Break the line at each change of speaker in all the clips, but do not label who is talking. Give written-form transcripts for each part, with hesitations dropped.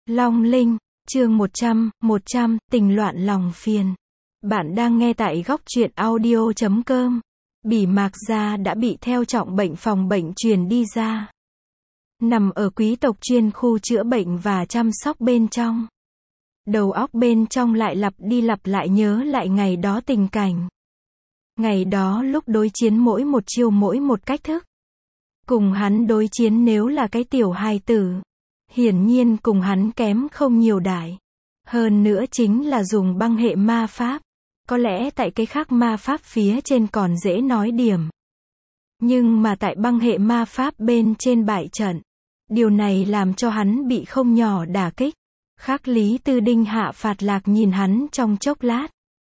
Long Linh, chương 100, tình loạn lòng phiền. Bạn đang nghe tại góc truyện audio.com. Bỉ Mạc Gia đã bị theo trọng bệnh phòng bệnh truyền đi ra. Nằm ở quý tộc chuyên khu chữa bệnh và chăm sóc bên trong. Đầu óc bên trong lại lặp đi lặp lại nhớ lại ngày đó tình cảnh. Ngày đó lúc đối chiến mỗi một chiêu mỗi một cách thức. Cùng hắn đối chiến nếu là cái tiểu hài tử. Hiển nhiên cùng hắn kém không nhiều đại. Hơn nữa chính là dùng băng hệ ma pháp. Có lẽ tại cái khác ma pháp phía trên còn dễ nói điểm. Nhưng mà tại băng hệ ma pháp bên trên bại trận. Điều này làm cho hắn bị không nhỏ đả kích. Khác Lý Tư Đinh hạ phạt lạc nhìn hắn trong chốc lát.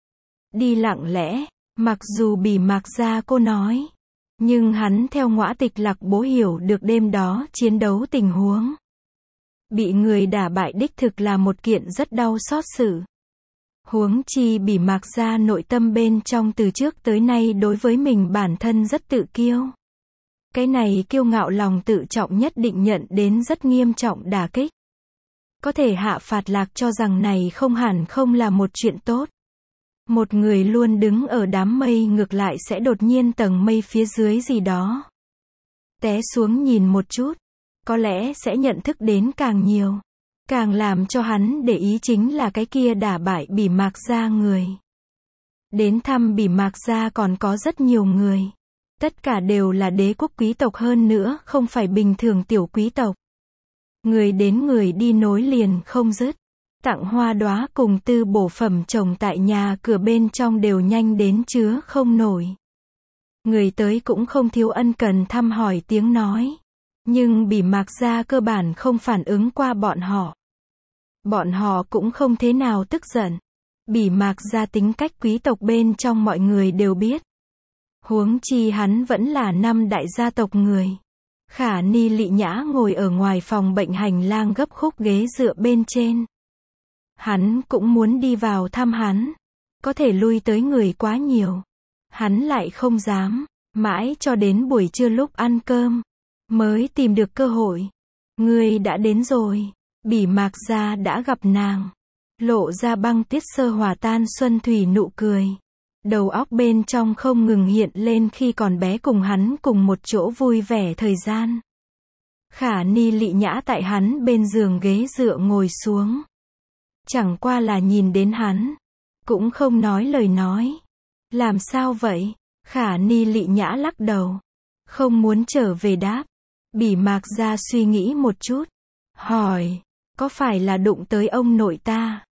Đi lặng lẽ, mặc dù Bỉ Mạc Gia cô nói. Nhưng hắn theo ngõa tịch lạc bố hiểu được đêm đó chiến đấu tình huống. Bị người đả bại đích thực là một kiện rất đau xót sự. Huống chi Bỉ Mạc Gia nội tâm bên trong từ trước tới nay đối với mình bản thân rất tự kiêu. Cái này kiêu ngạo lòng tự trọng nhất định nhận đến rất nghiêm trọng đả kích. Có thể hạ phạt lạc cho rằng này không hẳn không là một chuyện tốt. Một người luôn đứng ở đám mây ngược lại sẽ đột nhiên tầng mây phía dưới gì đó. Té xuống nhìn một chút. Có lẽ sẽ nhận thức đến càng nhiều. Càng làm cho hắn để ý chính là cái kia đả bại Bỉ Mạc Gia người. Đến thăm Bỉ Mạc Gia còn có rất nhiều người. Tất cả đều là đế quốc quý tộc hơn nữa, không phải bình thường tiểu quý tộc. Người đến người đi nối liền không dứt. Tặng hoa đóa cùng tư bổ phẩm trồng tại nhà cửa bên trong đều nhanh đến chứa không nổi. Người tới cũng không thiếu ân cần thăm hỏi tiếng nói. Nhưng Bỉ Mạc Gia cơ bản không phản ứng qua bọn họ. Bọn họ cũng không thế nào tức giận. Bỉ Mạc Gia tính cách quý tộc bên trong mọi người đều biết. Huống chi hắn vẫn là năm đại gia tộc người. Khả Ni Lị Nhã ngồi ở ngoài phòng bệnh hành lang gấp khúc ghế dựa bên trên. Hắn cũng muốn đi vào thăm hắn. Có thể lui tới người quá nhiều. Hắn lại không dám. Mãi cho đến buổi trưa lúc ăn cơm. Mới tìm được cơ hội. Ngươi đã đến rồi. Bỉ Mạc Gia đã gặp nàng. Lộ ra băng tiết sơ hòa tan xuân thủy nụ cười. Đầu óc bên trong không ngừng hiện lên khi còn bé cùng hắn cùng một chỗ vui vẻ thời gian. Khả Ni Lị Nhã tại hắn bên giường ghế dựa ngồi xuống. Chẳng qua là nhìn đến hắn. Cũng không nói lời nói. Làm sao vậy? Khả Ni Lị Nhã lắc đầu. Không muốn trở về đáp. Bỉ Mạc Gia suy nghĩ một chút. Hỏi. Có phải là đụng tới ông nội ta?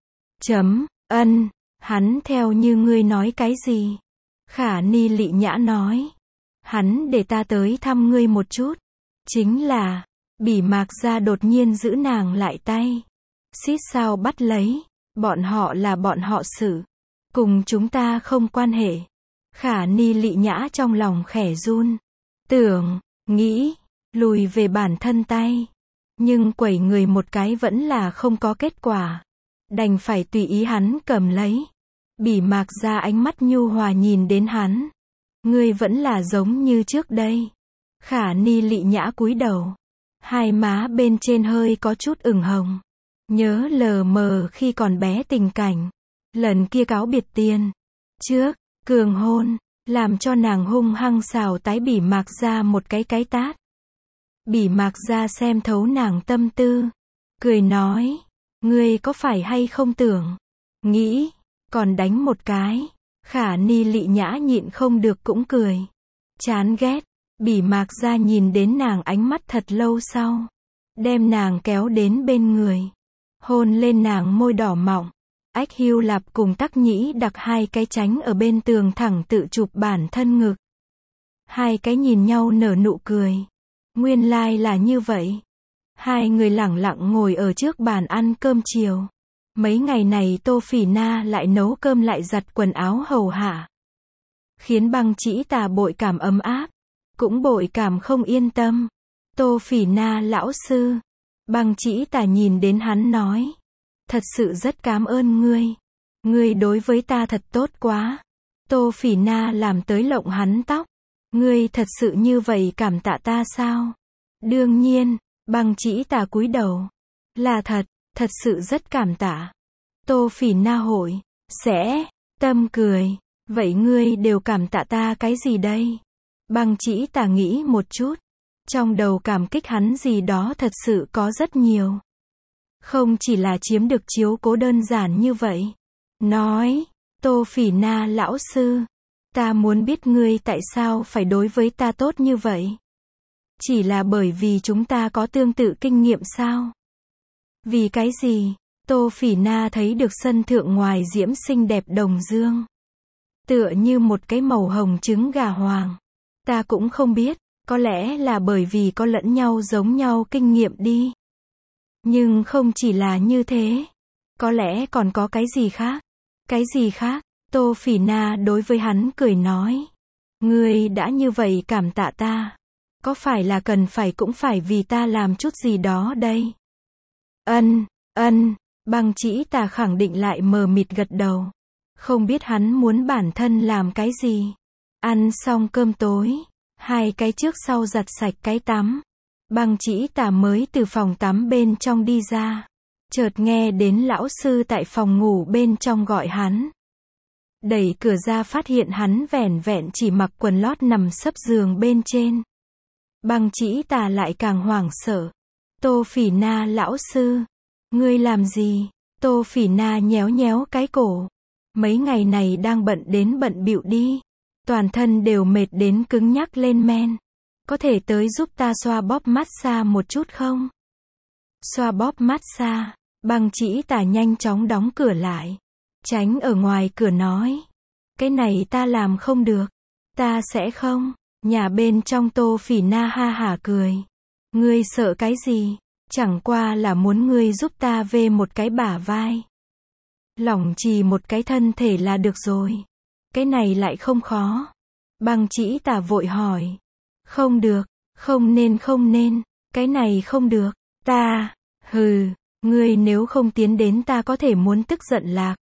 Ân. Hắn theo như ngươi nói cái gì? Khả Ni Lị Nhã nói. Hắn để ta tới thăm ngươi một chút. Chính là. Bỉ Mạc Gia đột nhiên giữ nàng lại tay. Xít sao bắt lấy. Bọn họ là bọn họ sự. Cùng chúng ta không quan hệ. Khả Ni Lị Nhã trong lòng khẽ run. Tưởng, nghĩ, lùi về bản thân tay. Nhưng quẩy người một cái vẫn là không có kết quả. Đành phải tùy ý hắn cầm lấy. Bỉ Mạc Gia ánh mắt nhu hòa nhìn đến hắn. Ngươi vẫn là giống như trước đây. Khả Ni Lị Nhã cúi đầu. Hai má bên trên hơi có chút ửng hồng. Nhớ lờ mờ khi còn bé tình cảnh. Lần kia cáo biệt tiền. Trước, cường hôn. Làm cho nàng hung hăng xào tái Bỉ Mạc Gia một cái tát. Bỉ Mạc Gia xem thấu nàng tâm tư. Cười nói. Ngươi có phải hay không tưởng. Nghĩ. Còn đánh một cái. Khả Ni Lị Nhã nhịn không được cũng cười. Chán ghét. Bỉ Mạc Gia nhìn đến nàng ánh mắt thật lâu sau. Đem nàng kéo đến bên người. Hôn lên nàng môi đỏ mọng. Ách Hưu Lạp cùng Tắc Nhĩ Đặc hai cái tránh ở bên tường thẳng tự chụp bản thân ngực. Hai cái nhìn nhau nở nụ cười. Nguyên lai là như vậy. Hai người lẳng lặng ngồi ở trước bàn ăn cơm chiều. Mấy ngày này Tô Phỉ Na lại nấu cơm lại giặt quần áo hầu hạ. Khiến Băng Chỉ Tà bội cảm ấm áp. Cũng bội cảm không yên tâm. Tô Phỉ Na lão sư. Băng Chỉ Tà nhìn đến hắn nói. Thật sự rất cảm ơn ngươi. Ngươi đối với ta thật tốt quá. Tô Phỉ Na làm tới lộng hắn tóc. Ngươi thật sự như vậy cảm tạ ta sao? Đương nhiên. Băng Chỉ Tà cúi đầu. Là thật. Thật sự rất cảm tạ. Tô Phỉ Na hội. Sẽ. Tâm cười. Vậy ngươi đều cảm tạ ta cái gì đây? Băng Chỉ Tà nghĩ một chút. Trong đầu cảm kích hắn gì đó thật sự có rất nhiều. Không chỉ là chiếm được chiếu cố đơn giản như vậy. Nói. Tô Phỉ Na lão sư. Ta muốn biết ngươi tại sao phải đối với ta tốt như vậy. Chỉ là bởi vì chúng ta có tương tự kinh nghiệm sao? Vì cái gì? Tô Phỉ Na thấy được sân thượng ngoài diễm xinh đẹp đồng dương. Tựa như một cái màu hồng trứng gà hoàng. Ta cũng không biết, có lẽ là bởi vì có lẫn nhau giống nhau kinh nghiệm đi. Nhưng không chỉ là như thế. Có lẽ còn có cái gì khác. Cái gì khác? Tô Phỉ Na đối với hắn cười nói. Ngươi đã như vậy cảm tạ ta. Có phải là cần phải cũng phải vì ta làm chút gì đó đây? Ân. Băng Chỉ Tà khẳng định lại mờ mịt gật đầu. Không biết hắn muốn bản thân làm cái gì. Ăn xong cơm tối. 2 cái trước sau giặt sạch cái tắm. Băng Chỉ Tà mới từ phòng tắm bên trong đi ra. Chợt nghe đến lão sư tại phòng ngủ bên trong gọi hắn. Đẩy cửa ra phát hiện hắn vẻn vẹn chỉ mặc quần lót nằm sấp giường bên trên. Băng Chỉ Tà lại càng hoảng sợ. Tô Phỉ Na lão sư. Ngươi làm gì? Tô Phỉ Na nhéo nhéo cái cổ. Mấy ngày này đang bận đến bận bịu đi. Toàn thân đều mệt đến cứng nhắc lên men. Có thể tới giúp ta xoa bóp massage một chút không? Xoa bóp massage. Băng Chỉ Tà nhanh chóng đóng cửa lại. Tránh ở ngoài cửa nói. Cái này ta làm không được. Ta sẽ không. Nhà bên trong Tô Phỉ Na ha hả cười. Ngươi sợ cái gì? Chẳng qua là muốn ngươi giúp ta vê một cái bả vai. Lỏng trì một cái thân thể là được rồi. Cái này lại không khó. Băng Chỉ Tà vội hỏi. Không được, không nên. Cái này không được. Ta, hừ, ngươi nếu không tiến đến ta có thể muốn tức giận lạc.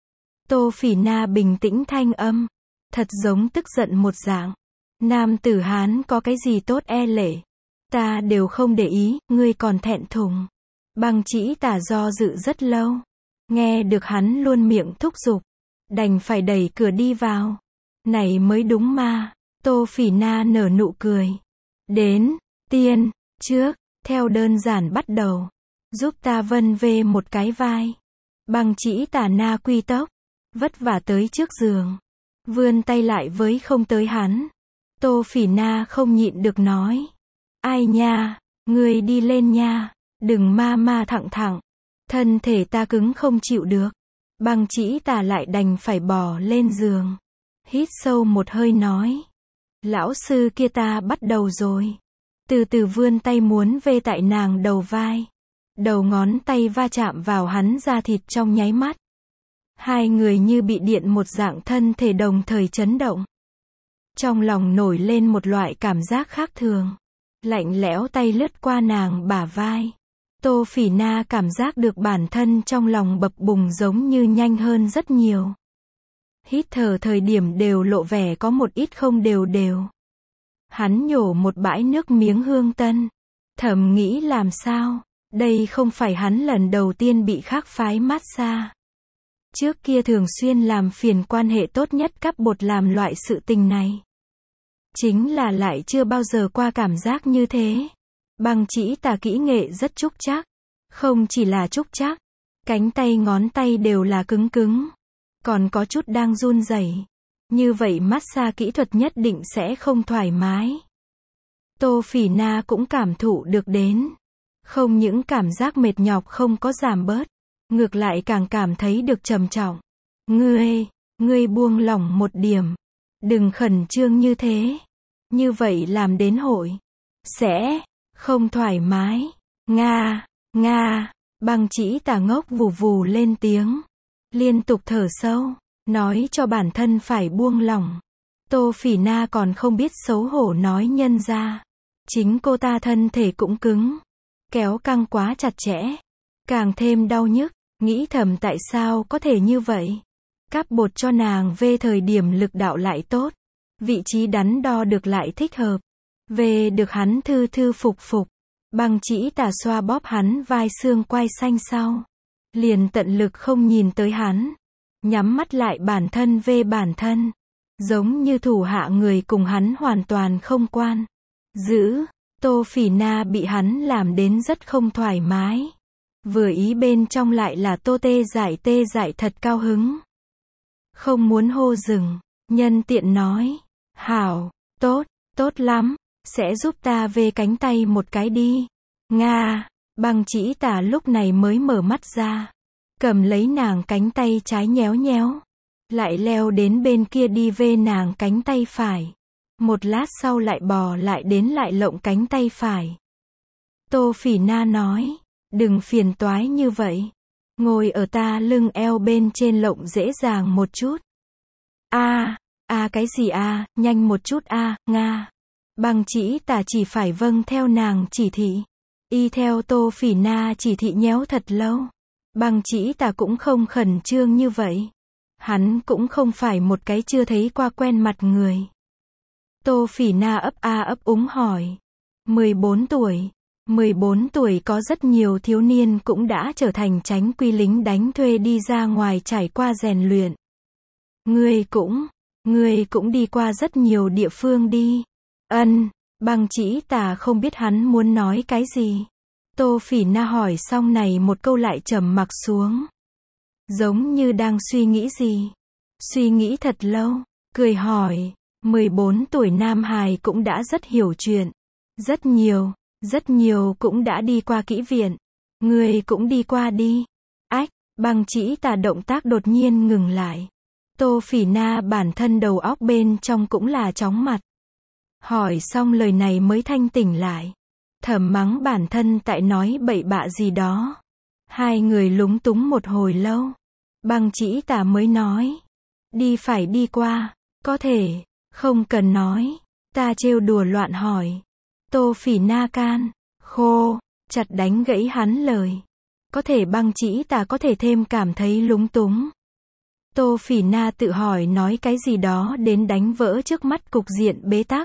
Tô Phỉ Na bình tĩnh thanh âm. Thật giống tức giận một dạng. Nam tử Hán có cái gì tốt e lệ. Ta đều không để ý, ngươi còn thẹn thùng. Băng Chỉ Tà do dự rất lâu. Nghe được hắn luôn miệng thúc giục. Đành phải đẩy cửa đi vào. Này mới đúng mà. Tô Phỉ Na nở nụ cười. Đến, tiên, trước, theo đơn giản bắt đầu. Giúp ta vân vê một cái vai. Băng Chỉ Tà na quy tốc. Vất vả tới trước giường. Vươn tay lại với không tới hắn. Tô Phỉ Na không nhịn được nói. Ai nha, ngươi đi lên nha. Đừng ma thẳng. Thân thể ta cứng không chịu được. Băng Chỉ Tà lại đành phải bò lên giường. Hít sâu một hơi nói. Lão sư kia ta bắt đầu rồi. Từ từ vươn tay muốn vê tại nàng đầu vai. Đầu ngón tay va chạm vào hắn da thịt trong nháy mắt. Hai người như bị điện một dạng thân thể đồng thời chấn động. Trong lòng nổi lên một loại cảm giác khác thường. Lạnh lẽo tay lướt qua nàng bả vai. Tô Phỉ Na cảm giác được bản thân trong lòng bập bùng giống như nhanh hơn rất nhiều. Hít thở thời điểm đều lộ vẻ có một ít không đều. Hắn nhổ một bãi nước miếng hương tân. Thầm nghĩ làm sao, đây không phải hắn lần đầu tiên bị khác phái massage. Trước kia thường xuyên làm phiền quan hệ tốt nhất cấp bột làm loại sự tình này. Chính là lại chưa bao giờ qua cảm giác như thế. Băng Chỉ Tà kỹ nghệ rất trúc chắc. Không chỉ là trúc chắc, cánh tay ngón tay đều là cứng. Còn có chút đang run rẩy. Như vậy massage kỹ thuật nhất định sẽ không thoải mái. Tô Phỉ Na cũng cảm thụ được đến. Không những cảm giác mệt nhọc không có giảm bớt. Ngược lại càng cảm thấy được trầm trọng. Ngươi buông lỏng một điểm. Đừng khẩn trương như thế. Như vậy làm đến hội. Sẽ không thoải mái. Nga. Băng Chỉ Tà ngốc vù lên tiếng. Liên tục thở sâu. Nói cho bản thân phải buông lỏng. Tô Phỉ Na còn không biết xấu hổ nói nhân ra. Chính cô ta thân thể cũng cứng. Kéo căng quá chặt chẽ. Càng thêm đau nhức. Nghĩ thầm tại sao có thể như vậy. Cáp bột cho nàng về thời điểm lực đạo lại tốt. Vị trí đắn đo được lại thích hợp. Về được hắn thư phục. Băng Chỉ Tà xoa bóp hắn vai xương quai xanh sau. Liền tận lực không nhìn tới hắn. Nhắm mắt lại bản thân về bản thân. Giống như thủ hạ người cùng hắn hoàn toàn không quan. Giữ, Tô Phỉ Na bị hắn làm đến rất không thoải mái. Vừa ý bên trong lại là Tô tê dại thật cao hứng. Không muốn hô dừng, nhân tiện nói. Hảo, tốt, tốt lắm, sẽ giúp ta về cánh tay một cái đi. Nga, Băng Chỉ Tà lúc này mới mở mắt ra. Cầm lấy nàng cánh tay trái nhéo nhéo. Lại leo đến bên kia đi về nàng cánh tay phải. Một lát sau lại bò lại đến lại lộng cánh tay phải. Tô Phỉ Na nói, đừng phiền toái như vậy. Ngồi ở ta lưng eo bên trên lộng dễ dàng một chút. Cái gì nhanh một chút Nga. Băng Chỉ Tà chỉ phải vâng theo nàng chỉ thị. Y theo Tô Phỉ Na chỉ thị nhéo thật lâu. Băng Chỉ Tà cũng không khẩn trương như vậy. Hắn cũng không phải một cái chưa thấy qua quen mặt người. Tô Phỉ Na ấp úng hỏi. 14 tuổi. 14 tuổi có rất nhiều thiếu niên cũng đã trở thành chánh quy lính đánh thuê đi ra ngoài trải qua rèn luyện. Ngươi cũng đi qua rất nhiều địa phương đi. Băng Chỉ Tà không biết hắn muốn nói cái gì. Tô Phỉ Na hỏi xong này một câu lại trầm mặc xuống. Giống như đang suy nghĩ gì. Suy nghĩ thật lâu, cười hỏi, 14 tuổi Nam Hài cũng đã rất hiểu chuyện. Rất nhiều cũng đã đi qua kỹ viện. Ngươi cũng đi qua đi. Băng Chỉ Tà động tác đột nhiên ngừng lại. Tô Phỉ Na bản thân đầu óc bên trong cũng là chóng mặt. Hỏi xong lời này mới thanh tỉnh lại. Thầm mắng bản thân tại nói bậy bạ gì đó. Hai người lúng túng một hồi lâu. Băng Chỉ Tà mới nói. Đi phải đi qua. Có thể. Không cần nói. Ta trêu đùa loạn hỏi. Tô Phỉ Na can. Khô. Chặt đánh gãy hắn lời. Có thể Băng Chỉ Tà có thể thêm cảm thấy lúng túng. Tô Phỉ Na tự hỏi nói cái gì đó đến đánh vỡ trước mắt cục diện bế tắc.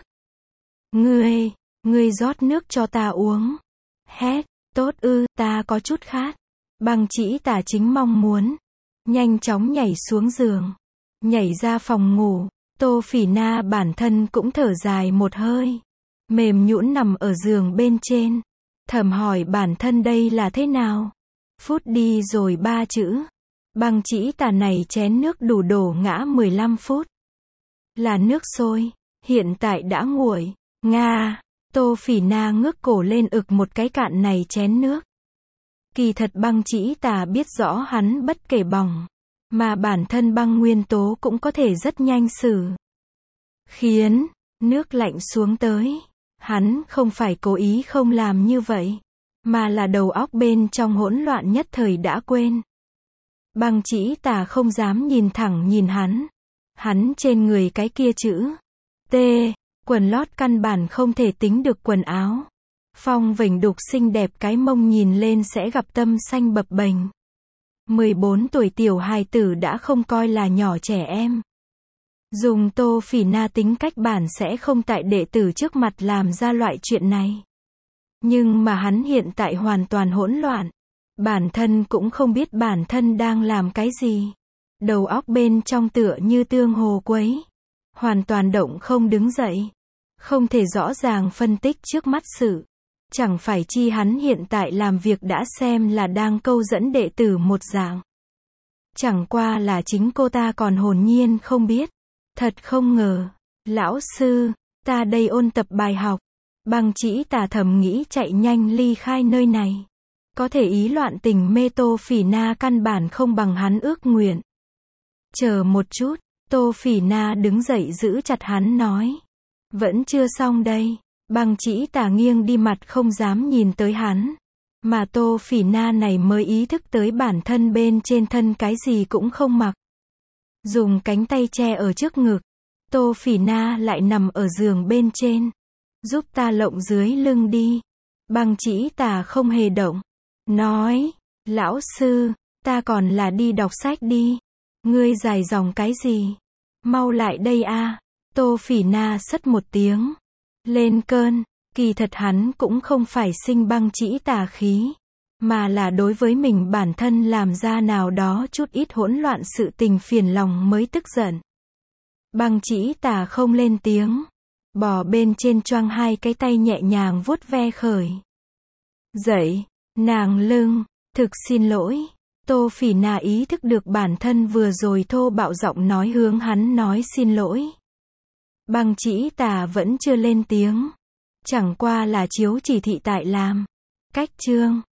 Ngươi rót nước cho ta uống. Hét, tốt ta có chút khát. Băng Chỉ Tà chính mong muốn. Nhanh chóng nhảy xuống giường. Nhảy ra phòng ngủ. Tô Phỉ Na bản thân cũng thở dài một hơi. Mềm nhũn nằm ở giường bên trên. Thầm hỏi bản thân đây là thế nào? Phút đi rồi 3 chữ. Băng Chỉ Tà này chén nước đủ đổ ngã 15 phút. Là nước sôi. Hiện tại đã nguội. Nga. Tô Phỉ Na ngước cổ lên ực một cái cạn này chén nước. Kỳ thật Băng Chỉ Tà biết rõ hắn bất kể bỏng. Mà bản thân băng nguyên tố cũng có thể rất nhanh xử. Khiến nước lạnh xuống tới. Hắn không phải cố ý không làm như vậy. Mà là đầu óc bên trong hỗn loạn nhất thời đã quên. Băng Chỉ Tà không dám nhìn thẳng nhìn hắn. Hắn trên người cái kia chữ T. Quần lót căn bản không thể tính được quần áo. Phong vỉnh đục xinh đẹp cái mông nhìn lên sẽ gặp tâm xanh bập bềnh. 14 tuổi tiểu hài tử đã không coi là nhỏ trẻ em. Dùng Tô Phỉ Na tính cách bản sẽ không tại đệ tử trước mặt làm ra loại chuyện này. Nhưng mà hắn hiện tại hoàn toàn hỗn loạn. Bản thân cũng không biết bản thân đang làm cái gì. Đầu óc bên trong tựa như tương hồ quấy. Hoàn toàn động không đứng dậy. Không thể rõ ràng phân tích trước mắt sự. Chẳng phải chi hắn hiện tại làm việc đã xem là đang câu dẫn đệ tử một dạng. Chẳng qua là chính cô ta còn hồn nhiên không biết. Thật không ngờ. Lão sư, ta đây ôn tập bài học. Băng Chỉ Tà thầm nghĩ chạy nhanh ly khai nơi này. Có thể ý loạn tình mê Tô Phỉ Na căn bản không bằng hắn ước nguyện. Chờ một chút, Tô Phỉ Na đứng dậy giữ chặt hắn nói. Vẫn chưa xong đây. Băng Chỉ Tà nghiêng đi mặt không dám nhìn tới hắn. Mà Tô Phỉ Na này mới ý thức tới bản thân bên trên thân cái gì cũng không mặc. Dùng cánh tay che ở trước ngực. Tô Phỉ Na lại nằm ở giường bên trên. Giúp ta lộng dưới lưng đi. Băng Chỉ Tà không hề động. Nói, lão sư, ta còn là đi đọc sách đi. Ngươi dài dòng cái gì? Mau lại đây a. Tô Phỉ Na sất một tiếng. Lên cơn, Kỳ thật hắn cũng không phải sinh băng chỉ tà khí, mà là đối với mình bản thân làm ra nào đó chút ít hỗn loạn sự tình phiền lòng mới tức giận. Băng chỉ tà không lên tiếng, bò bên trên choang hai cái tay nhẹ nhàng vuốt ve khởi. Dậy, nàng lưng, thực xin lỗi. Tô Phỉ Na ý thức được bản thân vừa rồi thô bạo giọng nói hướng hắn nói xin lỗi. Băng chỉ tà vẫn chưa lên tiếng. Chẳng qua là chiếu chỉ thị tại làm. Cách chương